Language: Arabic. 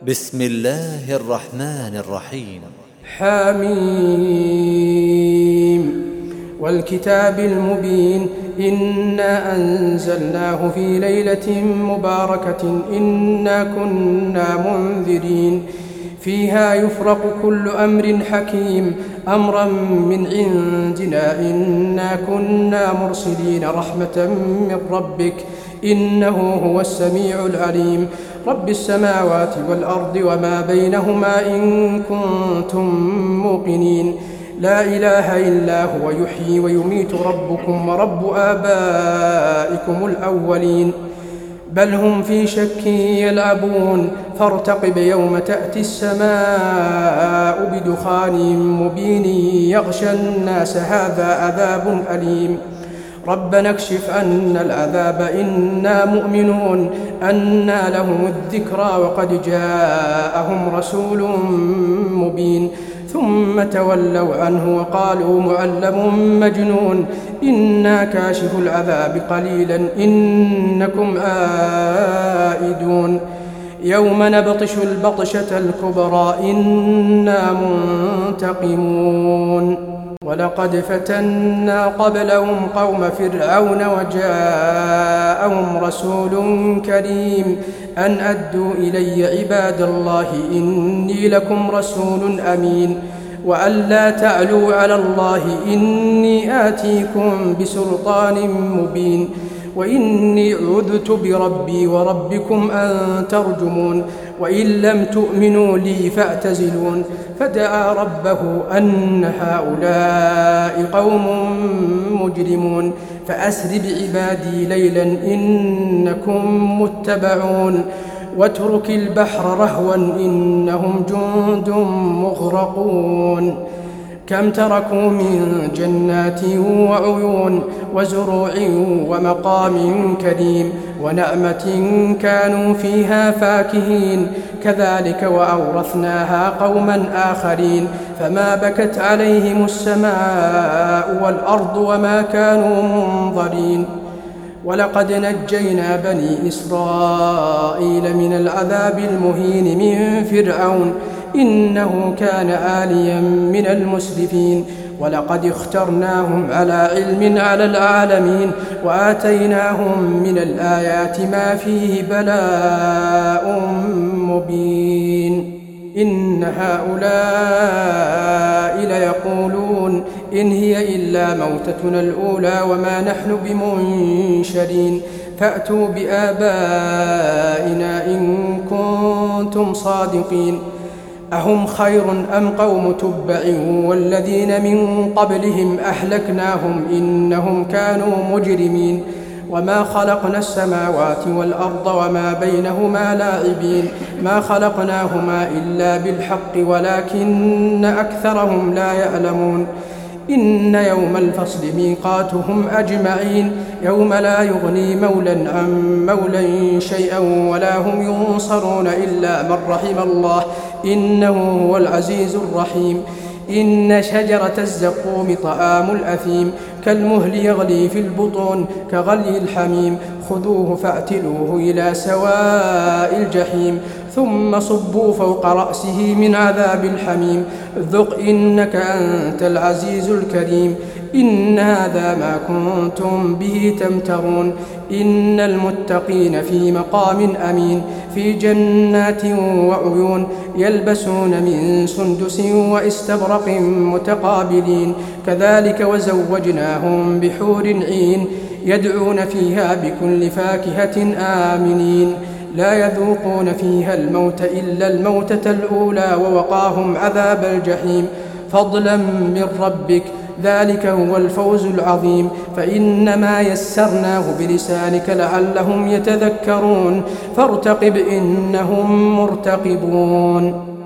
بسم الله الرحمن الرحيم. حميم والكتاب المبين إنا أنزلناه في ليلة مباركة إنا كنا منذرين فيها يفرق كل أمر حكيم أمرا من عندنا إنا كنا مرسلين رحمة من ربك إنه هو السميع العليم رب السماوات والأرض وما بينهما إن كنتم موقنين لا إله إلا هو يحيي ويميت ربكم ورب آبائكم الأولين بل هم في شك يلعبون فارتقب يوم تأتي السماء بدخان مبين يغشى الناس هذا عذاب أليم ربنا اكشف عنا العذاب إنا مؤمنون أنى لهم الذكرى وقد جاءهم رسول مبين ثم تولوا عنه وقالوا معلم مجنون إنا كاشف العذاب قليلا إنكم عائدون يوم نبطش البطشة الكبرى إنا منتقمون ولقد فتنا قبلهم قوم فرعون وجاءهم رسول كريم أن أدوا إلي عباد الله إني لكم رسول أمين وأن لا تعلوا على الله إني آتيكم بسلطان مبين وإني عذت بربي وربكم أن ترجمون وإن لم تؤمنوا لي فاعتزلون فدعا ربه أن هؤلاء قوم مجرمون فأسر بعبادي ليلا إنكم متبعون واترك البحر رهوا إنهم جند مغرقون كم تركوا من جنات وعيون وزروع ومقام كريم ونعمة كانوا فيها فاكهين كذلك وأورثناها قوما آخرين فما بكت عليهم السماء والأرض وما كانوا منظرين ولقد نجينا بني إسرائيل من العذاب المهين من فرعون إنه كان عاليا من المسرفين ولقد اخترناهم على علم على العالمين وآتيناهم من الآيات ما فيه بلاء مبين إن هؤلاء ليقولون إن هي إلا موتتنا الأولى وما نحن بمنشرين فأتوا بآبائنا إن كنتم صادقين أهم خير أم قوم تبع والذين من قبلهم أهلكناهم إنهم كانوا مجرمين وما خلقنا السماوات والأرض وما بينهما لاعبين ما خلقناهما إلا بالحق ولكن أكثرهم لا يعلمون إن يوم الفصل ميقاتهم أجمعين يوم لا يغني مولا عن مولا شيئا ولا هم ينصرون إلا من رحم الله إنه هو العزيز الرحيم إن شجرة الزقوم طعام الأثيم كالمهل يغلي في البطون كغلي الحميم خذوه فاعتلوه إلى سواء الجحيم ثم صبوا فوق رأسه من عذاب الحميم ذق إنك أنت العزيز الكريم إن هذا ما كنتم به تمترون إن المتقين في مقام أمين في جنات وعيون يلبسون من سندس واستبرق متقابلين كذلك وزوجناهم بحور عين يدعون فيها بكل فاكهة آمنين لا يذوقون فيها الموت إلا الموتة الأولى ووقاهم عذاب الجحيم فضلا من ربك ذلك هو الفوز العظيم فإنما يسرناه بلسانك لعلهم يتذكرون فارتقب إنهم مرتقبون